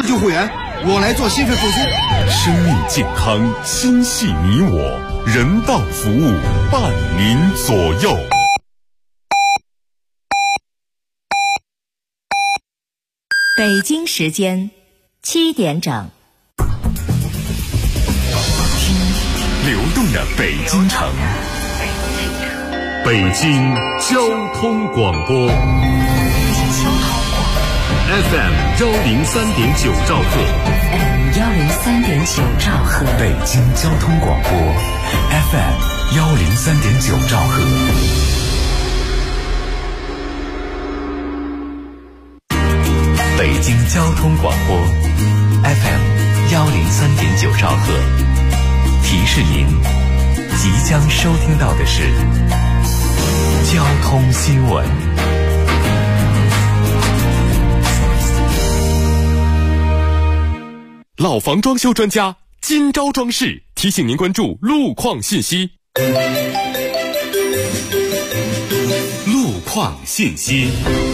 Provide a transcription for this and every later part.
救护员，我来做心肺复苏。 生命健康，心系你我，人道服务伴您左右。 北京时间7点整， 听流动的北京城，北京交通广播 FM 103.9兆赫， 103.9兆赫， 北京交通广播 FM 103.9兆赫。北京交通广播 FM 103.9兆赫，提示您即将收听到的是交通新闻。老房装修专家今朝装饰提醒您关注路况信息。路况信息。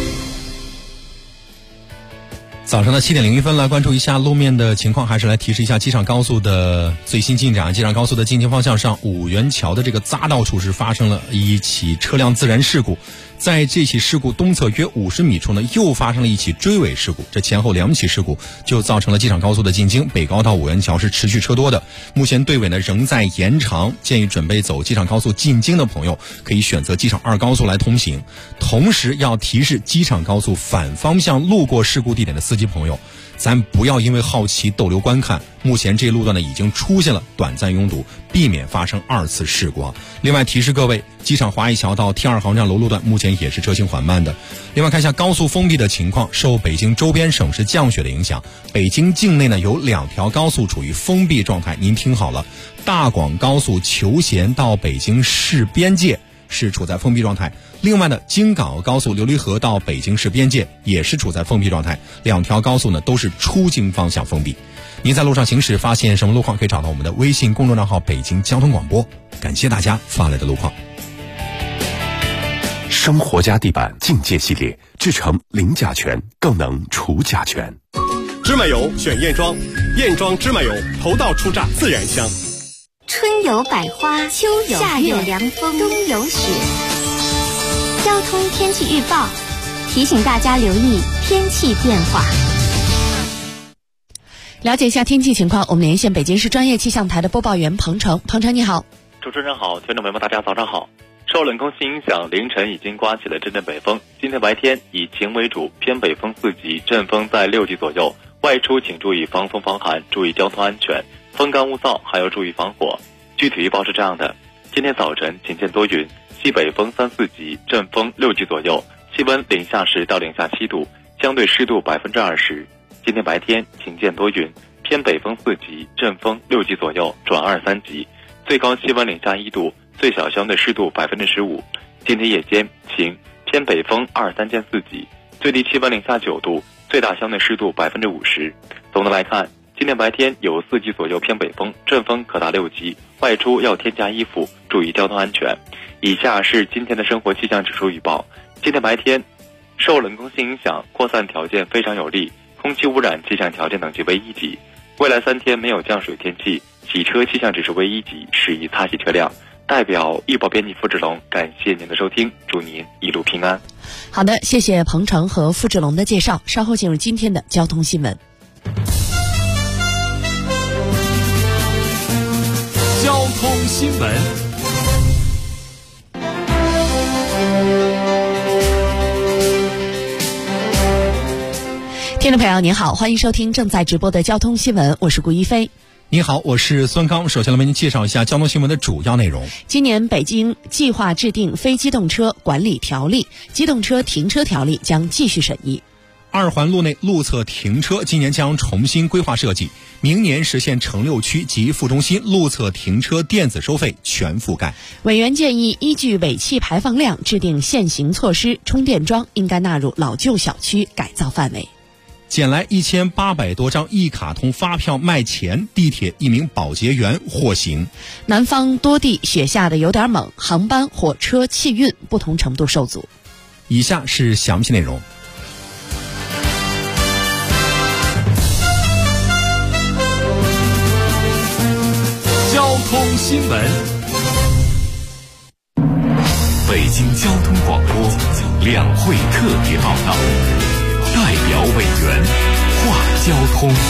早上的7点01分，来关注一下路面的情况，还是来提示一下机场高速的最新进展。机场高速的进京方向上五元桥的这个匝道处是发生了一起车辆自燃事故，在这起事故东侧约50米处呢，又发生了一起追尾事故，这前后2起事故就造成了机场高速的进京北高到五元桥是持续车多的。目前队尾呢仍在延长，建议准备走机场高速进京的朋友可以选择机场2高速来通行。同时要提示机场高速反方向路过事故地点的司机朋友，咱不要因为好奇逗留观看，目前这一路段呢已经出现了短暂拥堵，避免发生2次事故。另外提示各位，机场华谊桥到 T2 航站楼路段目前也是车行缓慢的。另外看一下高速封闭的情况，受北京周边省市降雪的影响，北京境内呢有2条高速处于封闭状态，您听好了，大广高速求贤到北京市边界是处在封闭状态，另外呢京港澳高速琉璃河到北京市边界也是处在封闭状态，2条高速呢都是出京方向封闭。您在路上行驶发现什么路况，可以找到我们的微信公众账号北京交通广播。感谢大家发来的路况。 生活家地板境界系列，制成零甲醛，更能除甲醛。 芝麻油选燕庄，燕庄芝麻油头道出榨自然香。 春有百花，秋有夏有凉风，冬有雪。交通天气预报提醒大家留意天气变化。 了解一下天气情况，我们连线北京市专业气象台的播报员彭程。彭程你好。 主持人好，听众朋友们大家早上好。受冷空气影响，凌晨已经刮起了阵阵北风。今天白天以晴为主，偏北风4级，阵风在6级左右。外出请注意防风防寒，注意交通安全，风干物燥还要注意防火。具体预报是这样的：今天早晨晴间多云，西北风3、4级，阵风6级左右，气温零下10到零下7度，相对湿度20%。今天白天晴间多云，偏北风4级，阵风6级左右转2、3级，最高气温零下1度，最小相对湿度15%。今天夜间晴，偏北风2、3间4级，最低气温零下9度，最大相对湿度50%。总的来看，今天白天有4级左右偏北风，阵风可达6级，外出要添加衣服，注意交通安全。以下是今天的生活气象指数预报。今天白天受冷空气影响，扩散条件非常有利，空气污染气象条件等级为1级。未来3天没有降水天气，洗车气象指数为1级，适宜擦洗车辆。代表预报编辑付志龙，感谢您的收听，祝您一路平安。 好的，谢谢彭程和付志龙的介绍。稍后进入今天的交通新闻。 交通新闻。 听众朋友您好，欢迎收听正在直播的交通新闻，我是顾一飞。 你好，我是孙刚。首先来为您介绍一下交通新闻的主要内容。 今年北京计划制定非机动车管理条例，机动车停车条例将继续审议。 2环路内路侧停车今年将重新规划设计，明年实现城6区及副中心路侧停车电子收费全覆盖。 委员建议依据尾气排放量制定现行措施，充电桩应该纳入老旧小区改造范围。 捡来1800多张一卡通发票卖钱，地铁一名保洁员获刑。 南方多地雪下的有点猛，航班、火车、汽运不同程度受阻。 以下是详细内容。 通新闻。北京交通广播两会特别报道，代表委员话交通。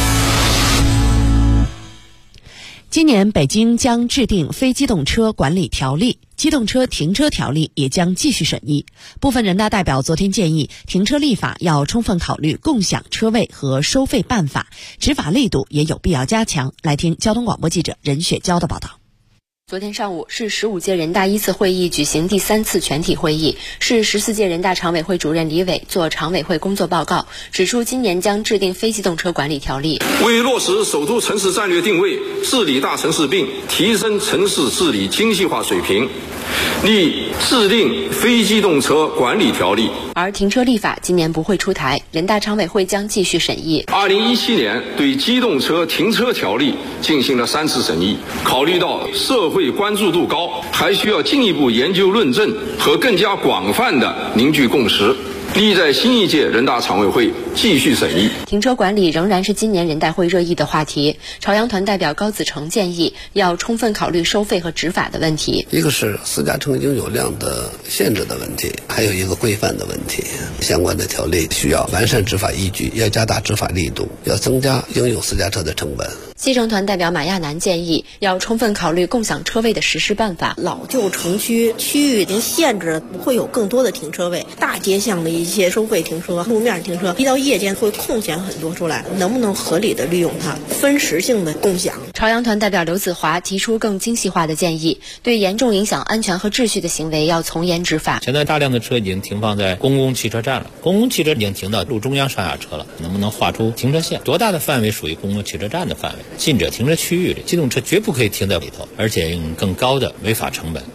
今年北京将制定非机动车管理条例，机动车停车条例也将继续审议。部分人大代表昨天建议，停车立法要充分考虑共享车位和收费办法，执法力度也有必要加强。来听交通广播记者任雪娇的报道。 昨天上午是15届人大一次会议举行第3次全体会议，是14届人大常委会主任李伟作常委会工作报告，指出今年将制定非机动车管理条例。 为落实首都城市战略定位，治理大城市病，提升城市治理精细化水平，拟制定非机动车管理条例。 而停车立法今年不会出台，人大常委会将继续审议。 2017年对机动车停车条例进行了3次审议，考虑到社会关注度高，还需要进一步研究论证和更加广泛的凝聚共识，立在新一届人大常委会继续审议。 停车管理仍然是今年人大会热议的话题。朝阳团代表高子成建议，要充分考虑收费和执法的问题。 一个是私家车应有量的限制的问题，还有一个规范的问题。相关的条例需要完善执法依据，要加大执法力度，要增加应有私家车的成本。 西城团代表马亚楠建议，要充分考虑共享车位的实施办法。 老旧城区区域已经限制不会有更多的停车位，大街巷的一些收费停车、路面停车，一到夜间会空闲很多出来，能不能合理的利用它，分时性的共享？ 朝阳团代表刘子华提出更精细化的建议，对严重影响安全和秩序的行为要从严执法。 现在大量的车已经停放在公共汽车站了，公共汽车已经停到路中央上下车了，能不能划出停车线？多大的范围属于公共汽车站的范围？禁止停车区域里，机动车绝不可以停在里头，而且用更高的违法成本。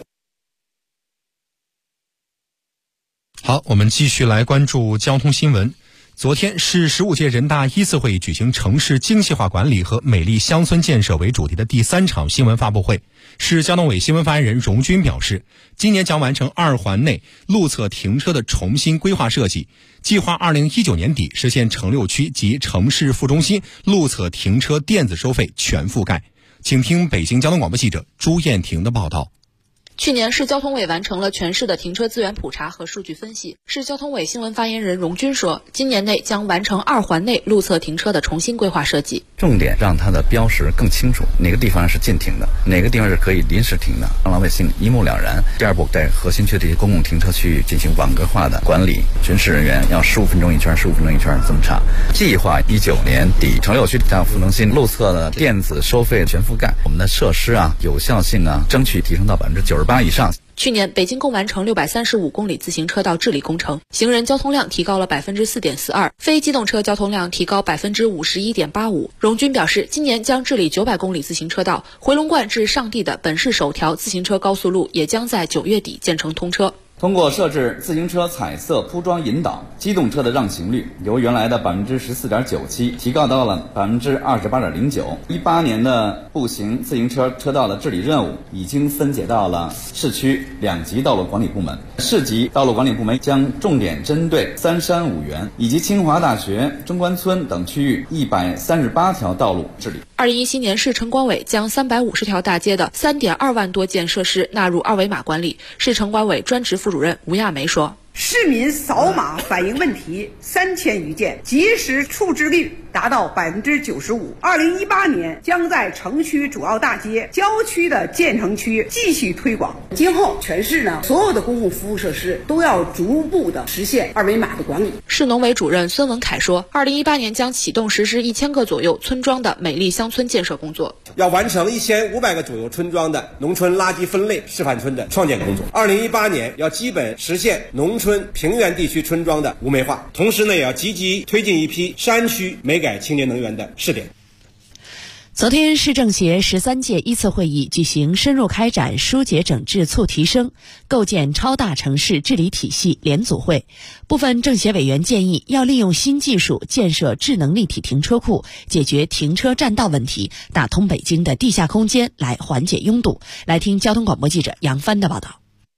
好，我们继续来关注交通新闻。昨天是15届人大一次会议举行城市精细化管理和美丽乡村建设为主题的第3场新闻发布会。市交通委新闻发言人荣军表示，今年将完成2环内路侧停车的重新规划设计，计划2019年底实现城6区及城市副中心路侧停车电子收费全覆盖。请听北京交通广播记者朱燕婷的报道。 去年市交通委完成了全市的停车资源普查和数据分析。市交通委新闻发言人荣军说，今年内将完成2环内路侧停车的重新规划设计， 重点让它的标识更清楚，哪个地方是禁停的，哪个地方是可以临时停的，让老百姓一目了然。第二步，在核心区这些公共停车区域进行网格化的管理，巡视人员要15分钟一圈，15分钟一圈这么查。计划19年底城6区向副中心路侧的电子收费全覆盖，我们的设施有效性争取提升到98%以上。 去年北京共完成635公里自行车道治理工程，行人交通量提高了4.42%，非机动车交通量提高51.85%。荣军表示，今年将治理900公里自行车道，回龙观至上地的本市首条自行车高速路也将在9月底建成通车。 通过设置自行车彩色铺装引导，机动车的让行率由原来的14.97%提高到了28.09%。18年的步行自行车车道的治理任务已经分解到了市区2级道路管理部门，市级道路管理部门将重点针对三山五园以及清华大学、中关村等区域138条道路治理。 2017年市城管委将350条大街的3.2万多件设施纳入2维码管理。市城管委专职副主任吴亚梅说， 市民扫码反映问题3000余件，及时处置率达到95%。2018年将在城区主要大街、郊区的建成区继续推广。今后全市所有的公共服务设施都要逐步的实现2维码的管理。 市农委主任孙文凯说，2018年将启动实施1000个左右村庄的美丽乡村建设工作， 要完成1500个左右村庄的农村垃圾分类示范村的创建工作。2018年要基本实现农村平原地区村庄的无煤化，同时也要积极推进一批山区煤改清洁能源的试点。 昨天，市政协13届一次会议举行深入开展疏解整治促提升、构建超大城市治理体系联组会。部分政协委员建议，要利用新技术建设智能立体停车库，解决停车占道问题，打通北京的地下空间，来缓解拥堵。来听交通广播记者杨帆的报道。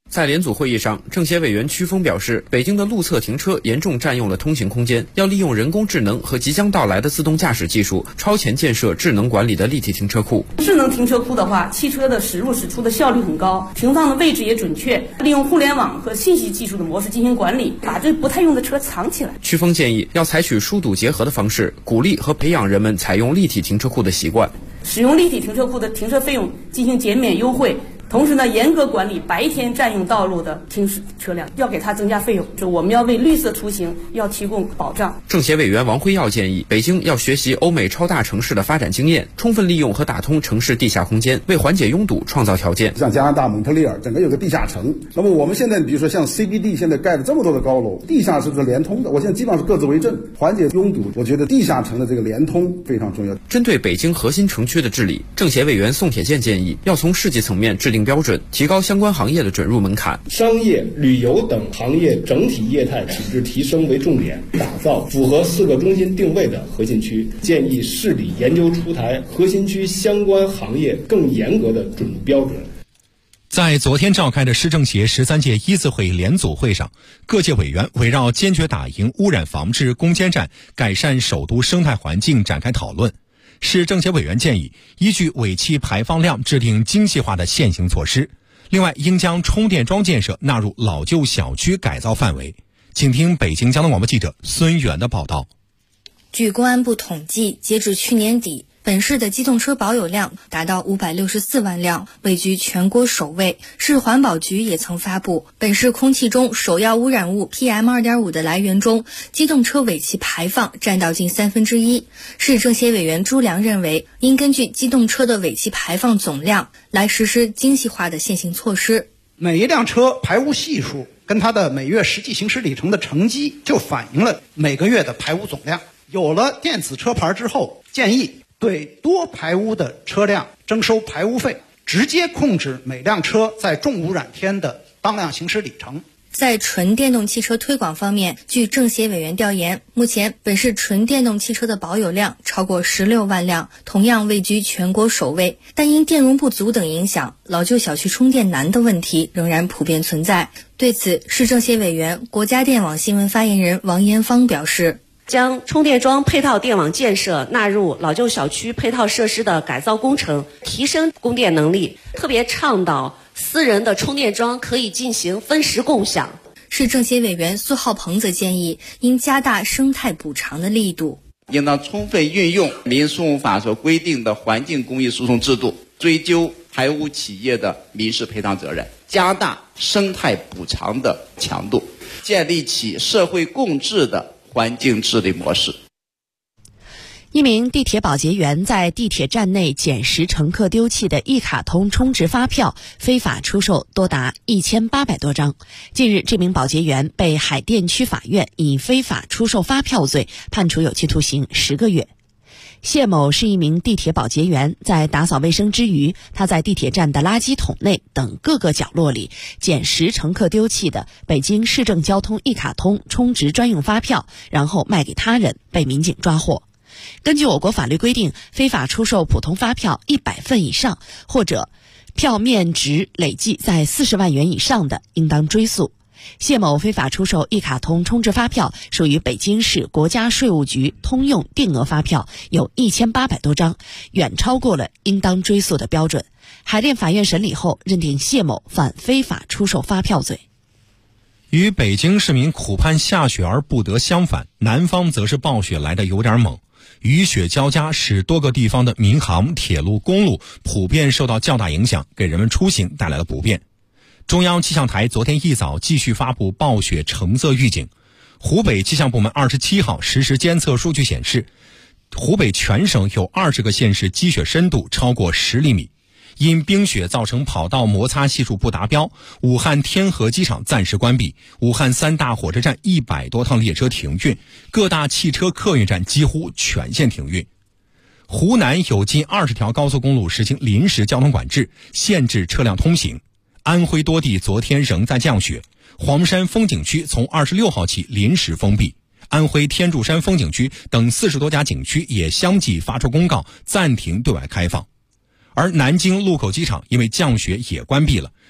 在联组会议上，政协委员曲峰表示，北京的路侧停车严重占用了通行空间，要利用人工智能和即将到来的自动驾驶技术，超前建设智能管理的立体停车库。 智能停车库的话，汽车的驶入驶出的效率很高，停放的位置也准确，利用互联网和信息技术的模式进行管理，把这不太用的车藏起来。 曲峰建议要采取疏堵结合的方式，鼓励和培养人们采用立体停车库的习惯， 使用立体停车库的停车费用进行减免优惠。同时呢，严格管理白天占用道路的停驶车辆，要给它增加费用。就我们要为绿色出行要提供保障。 政协委员王辉耀建议，北京要学习欧美超大城市的发展经验，充分利用和打通城市地下空间，为缓解拥堵创造条件。 像加拿大蒙特利尔整个有个地下城，那么我们现在比如说像 CBD 现在盖了这么多的高楼，地下是连通的，我现在基本上是各自为政，缓解拥堵。我觉得地下城的这个连通非常重要。 针对北京核心城区的治理，政协委员宋铁健建议，要从市级层面制定标准，提高相关行业的准入门槛， 商业、旅游等行业整体业态品质提升为重点，打造符合4个中心定位的核心区。建议市里研究出台核心区相关行业更严格的准入标准。 在昨天召开的市政协13届一次会联组会上，各界委员围绕坚决打赢污染防治攻坚战、改善首都生态环境展开讨论。市政协委员建议，依据尾气排放量制定精细化的现行措施。另外，应将充电桩建设纳入老旧小区改造范围。请听北京交通广播记者孙源的报道。 据公安部统计，截至去年底，本市的机动车保有量达到564万辆，位居全国首位。市环保局也曾发布，本市空气中首要污染物 PM2.5 的来源中，机动车尾气排放占到近1/3。市政协委员朱良认为，应根据机动车的尾气排放总量来实施精细化的现行措施。 每一辆车排污系数跟它的每月实际行驶里程的成绩，就反映了每个月的排污总量。有了电子车牌之后，建议对多排污的车辆征收排污费，直接控制每辆车在重污染天的当量行驶里程。 在纯电动汽车推广方面，据政协委员调研，目前本市纯电动汽车的保有量超过16万辆，同样位居全国首位。但因电容不足等影响，老旧小区充电难的问题仍然普遍存在。对此，市政协委员、国家电网新闻发言人王延芳表示， 将充电桩配套电网建设纳入老旧小区配套设施的改造工程，提升供电能力，特别倡导私人的充电桩可以进行分时共享。 市政协委员苏浩鹏则建议，应加大生态补偿的力度， 应当充分运用民诉讼法所规定的环境公益诉讼制度，追究排污企业的民事赔偿责任，加大生态补偿的强度，建立起社会共治的环境治理模式。 一名地铁保洁员在地铁站内捡拾乘客丢弃的一卡通充值发票，非法出售多达1800多张。近日，这名保洁员被海淀区法院以非法出售发票罪判处有期徒刑10个月。谢某是一名地铁保洁员，在打扫卫生之余，他在地铁站的垃圾桶内等各个角落里捡拾乘客丢弃的北京市政交通一卡通充值专用发票，然后卖给他人，被民警抓获。根据我国法律规定，非法出售普通发票100份以上，或者票面值累计在40万元以上的，应当追诉。谢某非法出售一卡通充值发票，属于北京市国家税务局通用定额发票，有1800多张，远超过了应当追诉的标准。海淀法院审理后认定谢某犯非法出售发票罪。 与北京市民苦盼下雪而不得相反，南方则是暴雪来得有点猛。雨雪交加，使多个地方的民航、铁路、公路普遍受到较大影响，给人们出行带来了不便。中央气象台昨天一早继续发布暴雪橙色预警。湖北气象部门27号实时监测数据显示，湖北全省有20个县市积雪深度超过10厘米。因冰雪造成跑道摩擦系数不达标，武汉天河机场暂时关闭，武汉3大火车站100多趟列车停运，各大汽车客运站几乎全线停运。湖南有近20条高速公路实行临时交通管制，限制车辆通行。安徽多地昨天仍在降雪，黄山风景区从26号起临时封闭，安徽天柱山风景区等40多家景区也相继发出公告，暂停对外开放。而南京禄口机场因为降雪也关闭了，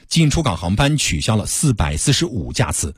进出港航班取消了445架次。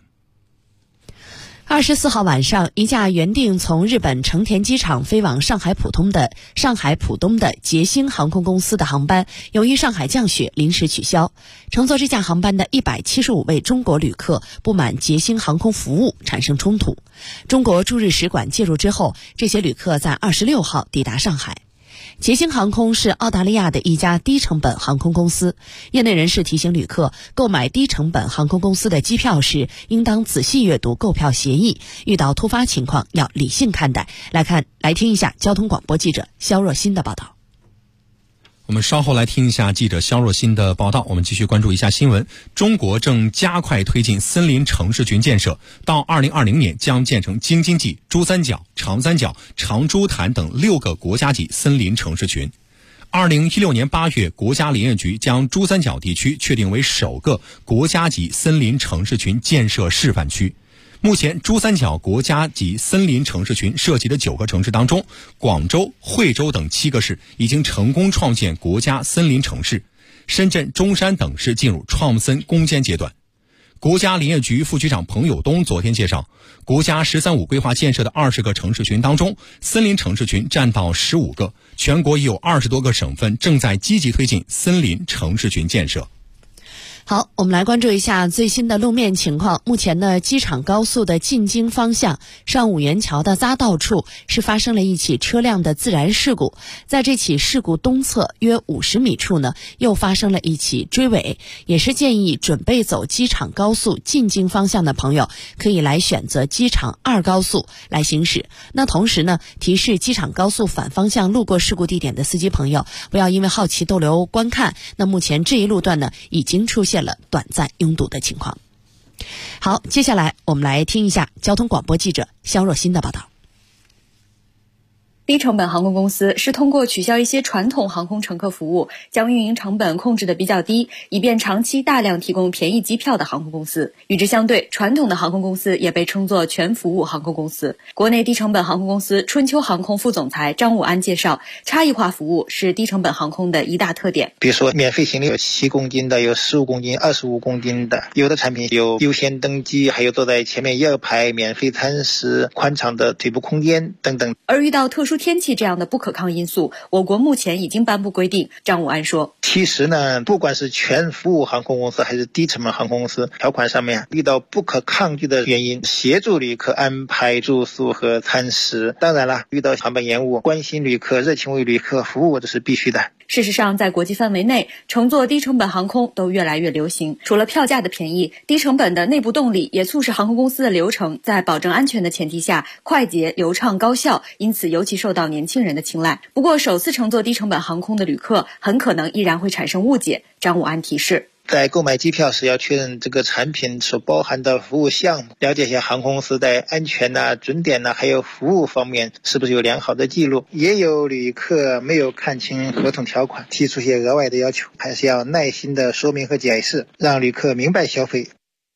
24号晚上，一架原定从日本成田机场飞往上海浦东的捷星航空公司的航班，由于上海降雪临时取消。乘坐这架航班的175位中国旅客不满捷星航空服务，产生冲突。中国驻日使馆介入之后，这些旅客在26号抵达上海。捷星航空是澳大利亚的一家低成本航空公司，业内人士提醒旅客，购买低成本航空公司的机票时，应当仔细阅读购票协议，遇到突发情况要理性看待。来听一下交通广播记者肖若欣的报道。 我们稍后来听一下记者肖若欣的报道。我们继续关注一下新闻。中国正加快推进森林城市群建设，到2020年将建成京津冀、珠三角、长三角、长株潭等6个国家级森林城市群。2016年8月，国家林业局将珠三角地区确定为首个国家级森林城市群建设示范区。目前，珠三角国家级森林城市群涉及的9个城市当中，广州、惠州等7个市已经成功创建国家森林城市，深圳、中山等市进入创森攻坚阶段。国家林业局副局长彭友东昨天介绍，国家“十三五”规划建设的20个城市群当中，森林城市群占到15个，全国已有20多个省份正在积极推进森林城市群建设。 好，我们来关注一下最新的路面情况。目前呢，机场高速的进京方向上五元桥的匝道处是发生了一起车辆的自燃事故，在这起事故东侧约50米处呢，又发生了一起追尾，也是建议准备走机场高速进京方向的朋友可以来选择机场2高速来行驶。那同时呢，提示机场高速反方向路过事故地点的司机朋友，不要因为好奇逗留观看。那目前这一路段呢，已经出现了短暂拥堵的情况。好，接下来我们来听一下交通广播记者肖若欣的报道。 低成本航空公司是通过取消一些传统航空乘客服务，将运营成本控制得比较低，以便长期大量提供便宜机票的航空公司。与之相对，传统的航空公司也被称作全服务航空公司。国内低成本航空公司春秋航空副总裁张武安介绍，差异化服务是低成本航空的一大特点。 比如说免费行李有7公斤的，有15公斤、25公斤的，有的产品有优先登机，还有坐在前面1、2排，免费餐食，宽敞的腿部空间等等。 而遇到特殊天气这样的不可抗因素，我国目前已经颁布规定。张武安说， 其实呢，不管是全服务航空公司还是低成本航空公司，条款上面遇到不可抗拒的原因，协助旅客安排住宿和餐食。当然了，遇到航班延误，关心旅客、热情为旅客服务，这是必须的。 事实上，在国际范围内，乘坐低成本航空都越来越流行。除了票价的便宜，低成本的内部动力也促使航空公司的流程在保证安全的前提下快捷、流畅、高效，因此尤其受到年轻人的青睐。不过，首次乘坐低成本航空的旅客很可能依然会产生误解。张武安提示， 在购买机票时要确认这个产品所包含的服务项目，了解一下航空公司在安全准点还有服务方面是不是有良好的记录。也有旅客没有看清合同条款，提出些额外的要求，还是要耐心的说明和解释，让旅客明白消费。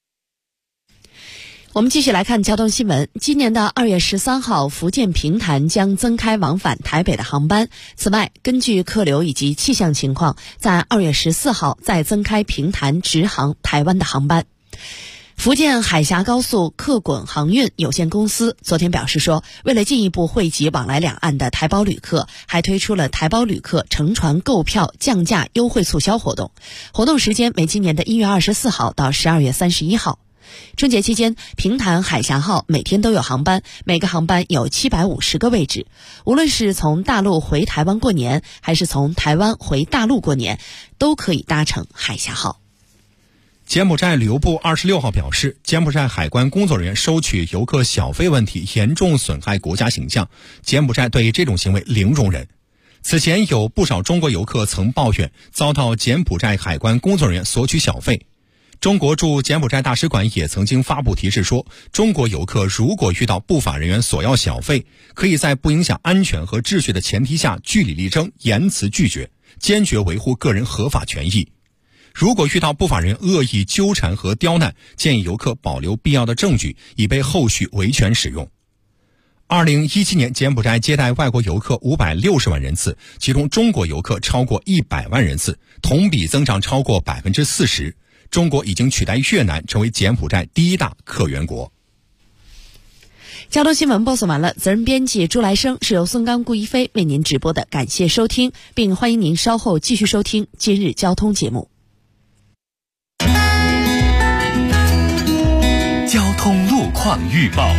我们继续来看交通新闻。今年的2月13号，福建平潭将增开往返台北的航班。此外，根据客流以及气象情况，在2月14号再增开平潭直航台湾的航班。福建海峡高速客滚航运有限公司昨天表示说，为了进一步惠及往来两岸的台胞旅客，还推出了台胞旅客乘船购票降价优惠促销活动，活动时间为今年的1月24号到12月31号。春节期间，平潭海峡号每天都有航班，每个航班有750个位置。无论是从大陆回台湾过年，还是从台湾回大陆过年，都可以搭乘海峡号。 柬埔寨旅游部26号表示，柬埔寨海关工作人员收取游客小费问题严重损害国家形象，柬埔寨对这种行为零容忍。此前有不少中国游客曾抱怨遭到柬埔寨海关工作人员索取小费。中国驻柬埔寨大使馆也曾经发布提示说，中国游客如果遇到不法人员索要小费，可以在不影响安全和秩序的前提下据理力争，严词拒绝，坚决维护个人合法权益。如果遇到不法人员恶意纠缠和刁难，建议游客保留必要的证据，以备后续维权使用。2017年，柬埔寨接待外国游客560万人次，其中中国游客超过100万人次，同比增长超过40%。 中国已经取代越南成为柬埔寨第1大客源国。 交通新闻播送完了，责任编辑朱来生，是由孙刚、顾一飞为您直播的，感谢收听，并欢迎您稍后继续收听今日交通节目。 交通路况预报。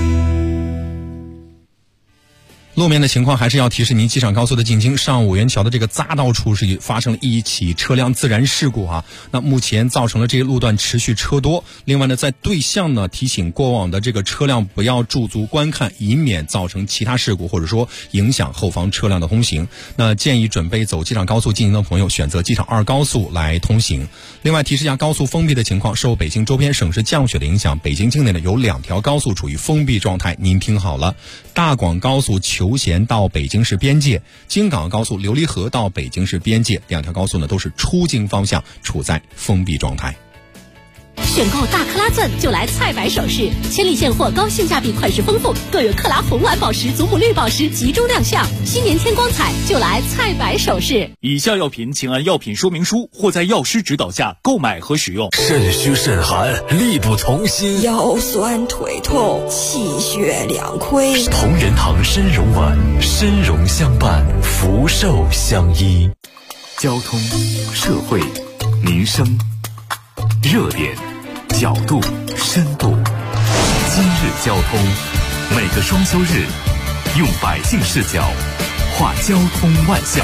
路面的情况还是要提示您，机场高速的进京上五元桥的这个匝道处是发生了一起车辆自燃事故啊。那目前造成了这个路段持续车多。另外呢，在对向呢提醒过往的这个车辆不要驻足观看，以免造成其他事故或者说影响后方车辆的通行。那建议准备走机场高速进行的朋友选择机场2高速来通行。另外提示一下高速封闭的情况，受北京周边省市降雪的影响，北京境内呢有2条高速处于封闭状态。您听好了，大广高速求贤到北京市边界，京港高速琉璃河到北京市边界，2条高速呢都是出京方向处在封闭状态。 选购大克拉钻就来菜百首饰，千里现货，高性价比，款式丰富，更有克拉红蓝宝石、祖母绿宝石集中亮相。新年添光彩，就来菜百首饰。 以下药品请按药品说明书或在药师指导下购买和使用。 肾虚肾寒，力不从心， 腰酸腿痛，气血两亏。 同仁堂参茸丸，参茸相伴，福寿相依。 交通、社会、民生、热点、角度、深度。今日交通，每个双休日，用百姓视角画交通万象。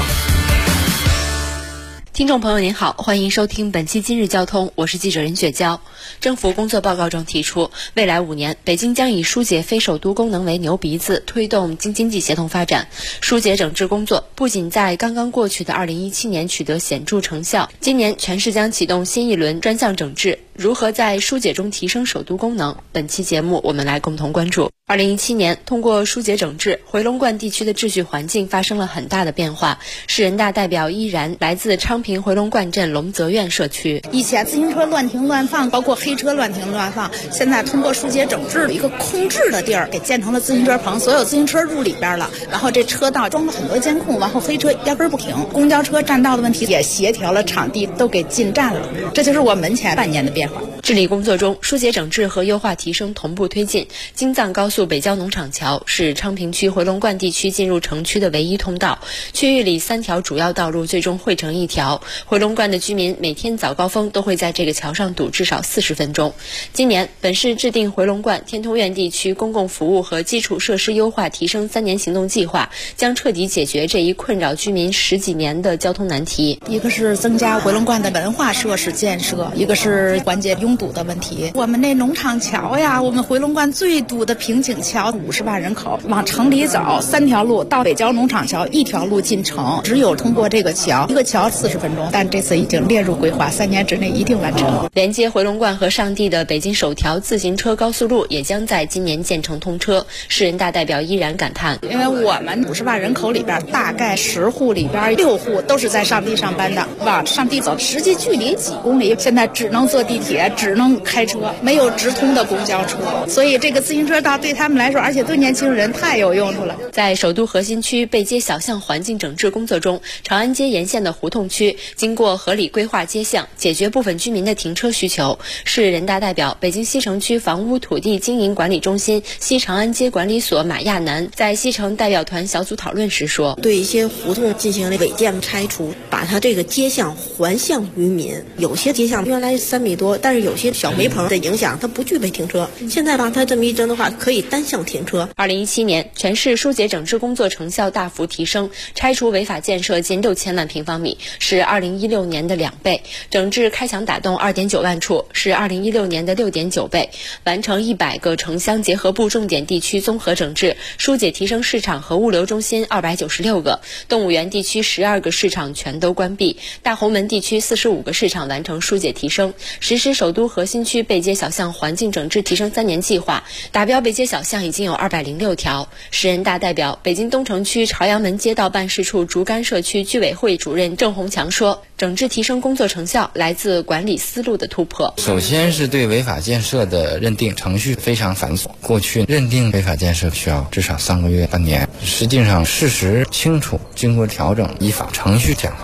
听众朋友您好，欢迎收听本期今日交通，我是记者任雪娇。政府工作报告中提出，未来5年，北京将以疏解非首都功能为牛鼻子，推动京津冀协同发展。疏解整治工作不仅在刚刚过去的2017年取得显著成效，今年全市将启动新一轮专项整治。如何在疏解中提升首都功能？本期节目我们来共同关注。2017年，通过疏解整治，回龙观地区的秩序环境发生了很大的变化。市人大代表依然来自昌平回龙观镇龙泽苑社区。 以前自行车乱停乱放，包括黑车乱停乱放，现在通过疏解整治一个空置的地儿，给建成了自行车棚，所有自行车入里边了，然后这车道装了很多监控，然后黑车压根不停，公交车占道的问题也协调了，场地都给进站了，这就是我门前半年的变化。 治理工作中，疏解整治和优化提升同步推进。京藏高速北郊农场桥是昌平区回龙观地区进入城区的唯一通道，区域里3条主要道路最终汇成1条。回龙观的居民每天早高峰都会在这个桥上堵至少40分钟。今年，本市制定回龙观、天通苑地区公共服务和基础设施优化提升3年行动计划，将彻底解决这一困扰居民10几年的交通难题。 一个是增加回龙观的文化设施建设，一个是缓解拥堵的问题。我们那农场桥呀，我们回龙观最堵的瓶颈桥，50万人口，往城里走3条路，到北郊农场桥1条路进城，只有通过这个桥，一个桥40分钟，但这次已经列入规划，3年之内一定完成。 连接回龙观和上地的北京首条自行车高速路也将在今年建成通车。市人大代表依然感叹， 因为我们50万人口里边，大概10户里边6户都是在上地上班的，往上地走实际距离几公里，现在只能坐地铁，只能开车，没有直通的公交车，所以这个自行车道对他们来说，而且对年轻人太有用处了。 在首都核心区背街小巷环境整治工作中，长安街沿线的胡同区经过合理规划街巷，解决部分居民的停车需求。市人大代表、北京西城区房屋土地经营管理中心西长安街管理所马亚楠在西城代表团小组讨论时说， 对一些胡同进行了违建拆除，把它这个街巷还向于民。有些街巷原来3米多，但是有些小煤棚的影响，它不具备停车。现在把它这么一整的话，可以单向停车。 2017年，全市疏解整治工作成效大幅提升，拆除违法建设近6000万平方米，是2016年的2倍；整治开墙打洞2.9万处，是2016年的6.9倍。完成100个城乡结合部重点地区综合整治，疏解提升市场和物流中心296个，动物园地区12个市场全都关闭，大红门地区45个市场完成疏解提升，实施首都核心区背街小巷环境整治提升3年计划，达标背街小巷已经有206条。市人大代表、北京东城区朝阳门街道办事处竹竿社区居委会主任郑红强说，整治提升工作成效来自管理思路的突破。 首先是对违法建设的认定程序非常繁琐，过去认定违法建设需要至少3个月、半年，实际上事实清楚，经过调整，依法程序简化了。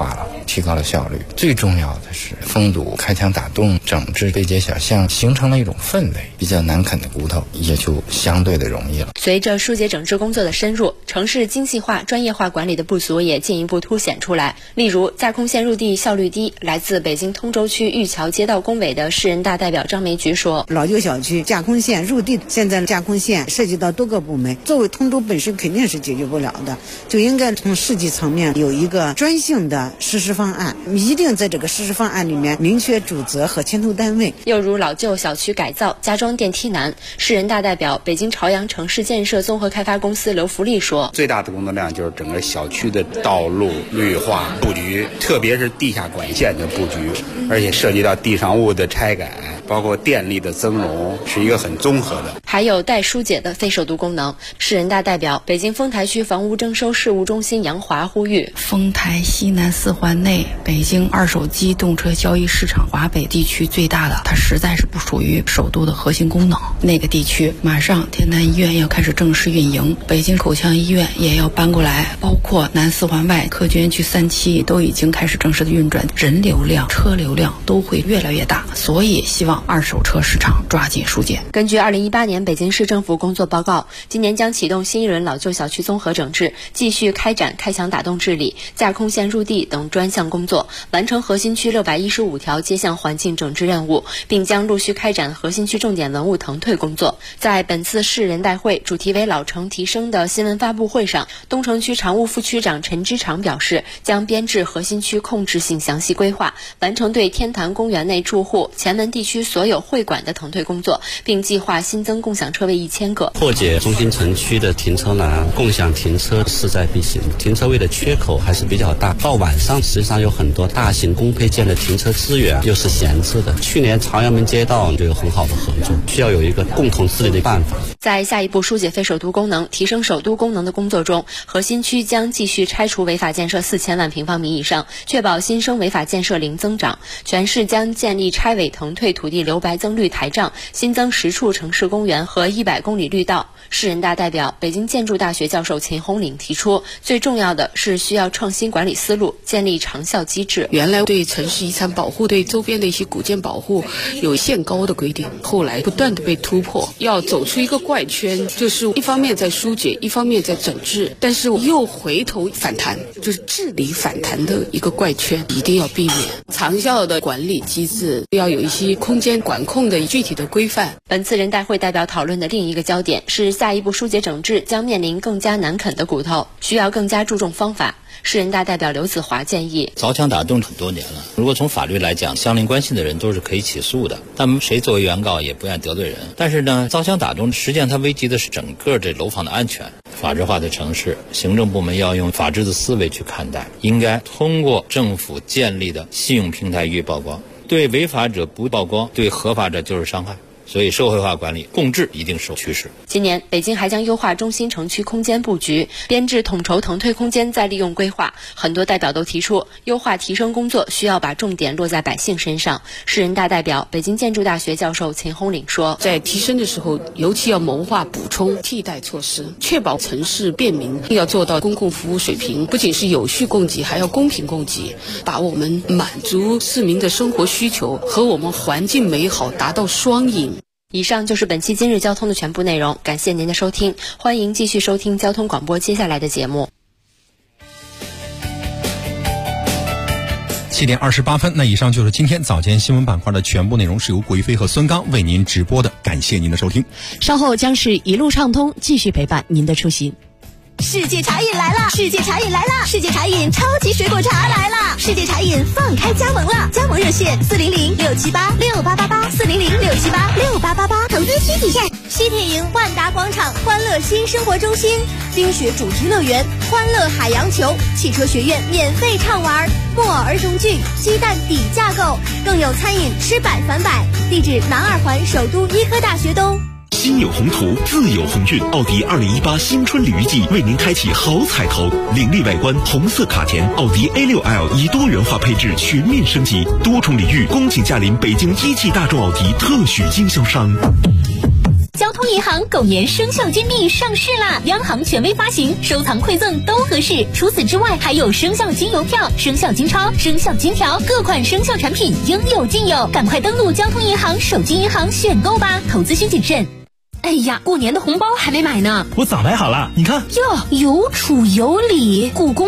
提高了效率。最重要的是封堵、开墙打洞、整治背街小巷，形成了一种氛围，比较难啃的骨头也就相对的容易了。 随着疏解整治工作的深入，城市精细化、专业化管理的不足也进一步凸显出来。例如，架空线入地效率低，来自北京通州区玉桥街道工委的市人大代表张梅菊说：“ 老旧小区架空线入地，现在架空线涉及到多个部门，作为通州本身肯定是解决不了的，就应该从市级层面有一个专项的实施方案，一定在这个实施方案里面明确主责和牵头单位。” 又如老旧小区改造、加装电梯难，市人大代表北京朝阳城市建设综合开发公司刘福利说：“ 最大的工作量就是整个小区的道路绿化布局，特别是地下管线的布局，而且涉及到地上物的拆改，包括电力的增容，是一个很综合的。 还有待疏解的非首都功能。市人大代表、北京丰台区房屋征收事务中心杨华呼吁： 丰台西南4环内北京二手机动车交易市场华北地区最大的，它实在是不属于首都的核心功能。那个地区马上天坛医院要开始正式运营，北京口腔医院也要搬过来，包括南4环外科学园区3期都已经开始正式的运转，人流量、车流量都会越来越大，所以希望二手车市场抓紧疏解。 根据2018年北京市政府工作报告，今年将启动新一轮老旧小区综合整治，继续开展开墙打洞治理、架空线入地等专项工作，完成核心区615条街巷环境整治任务，并将陆续开展核心区重点文物腾退工作。在本次市人代会主题为老城提升的新闻发布会上，东城区常务副区长陈之长表示，将编制核心区控制性详细规划，完成对天坛公园内住户、前门地区所有会馆的腾退工作，并计划新增共享车位1000个。 破解中心城区的停车难，共享停车势在必行，停车位的缺口还是比较大。到晚上实际上有很多大型公配件的停车资源又是闲置的。去年朝阳门街道就有很好的合作，需要有一个共同治理的办法。 在下一步疏解非首都功能、提升首都功能的工作中，核心区将继续拆除违法建设4000万平方米以上，确保新生违法建设零增长。全市将建立拆违腾退土地留白增绿台账，新增10处城市公园和100公里绿道。市人大代表、北京建筑大学教授秦红岭提出，最重要的是需要创新管理思路，建立长效机制。 原来对城市遗产保护、对周边的一些古建保护有限高的规定，后来不断的被突破，要走出一个怪圈，就是一方面在疏解，一方面在整治，但是又回头反弹，就是治理反弹的一个怪圈，一定要避免。长效的管理机制要有一些空间管控的具体的规范。 本次人代会代表讨论的另一个焦点是，下一步疏解整治将面临更加难啃的骨头，需要更加注重方法。市人大代表刘子华建议， 凿墙打洞很多年了，如果从法律来讲，相邻关系的人都是可以起诉的，他们谁作为原告也不愿得罪人。但是呢，凿墙打洞实际上它危及的是整个这楼房的安全。法治化的城市，行政部门要用法治的思维去看待，应该通过政府建立的信用平台予以曝光，对违法者不曝光，对合法者就是伤害。所以社会化管理共治一定是趋势。 今年北京还将优化中心城区空间布局，编制统筹腾退空间再利用规划。很多代表都提出，优化提升工作需要把重点落在百姓身上。市人大代表、北京建筑大学教授秦红岭说， 在提升的时候，尤其要谋划补充替代措施，确保城市便民，要做到公共服务水平不仅是有序供给，还要公平供给，把我们满足市民的生活需求和我们环境美好达到双赢。 以上就是本期今日交通的全部内容，感谢您的收听，欢迎继续收听交通广播接下来的节目。 7点28分，那以上就是今天早间新闻板块的全部内容，是由鬼飞和孙刚为您直播的，感谢您的收听。 稍后将是一路畅通，继续陪伴您的出行。 世界茶饮来了！世界茶饮来了！世界茶饮超级水果茶来了！世界茶饮放开加盟了，加盟热线400-678-6888，400-678-6888，投资需体现。西铁营万达广场欢乐新生活中心、冰雪主题乐园、欢乐海洋球、汽车学院免费畅玩、木偶儿童剧、鸡蛋底架构，更有餐饮吃百返百。地址南2环首都医科大学东。 心有宏图，自有鸿运。奥迪2018新春鲤鱼季为您开启好彩头，凌厉外观，红色卡钿，奥迪 A6L 以多元化配置全面升级，多重礼遇，恭请驾临北京一汽大众奥迪特许经销商。 交通通银行狗年生肖金币上市啦！央行权威发行，收藏馈赠都合适。除此之外，还有生肖金邮票、生肖金钞、生肖金条，各款生肖产品应有尽有。赶快登录交通银行手机银行选购吧，投资需谨慎。哎呀，过年的红包还没买呢。 我早买好了，你看。 哟，有储有礼，故宫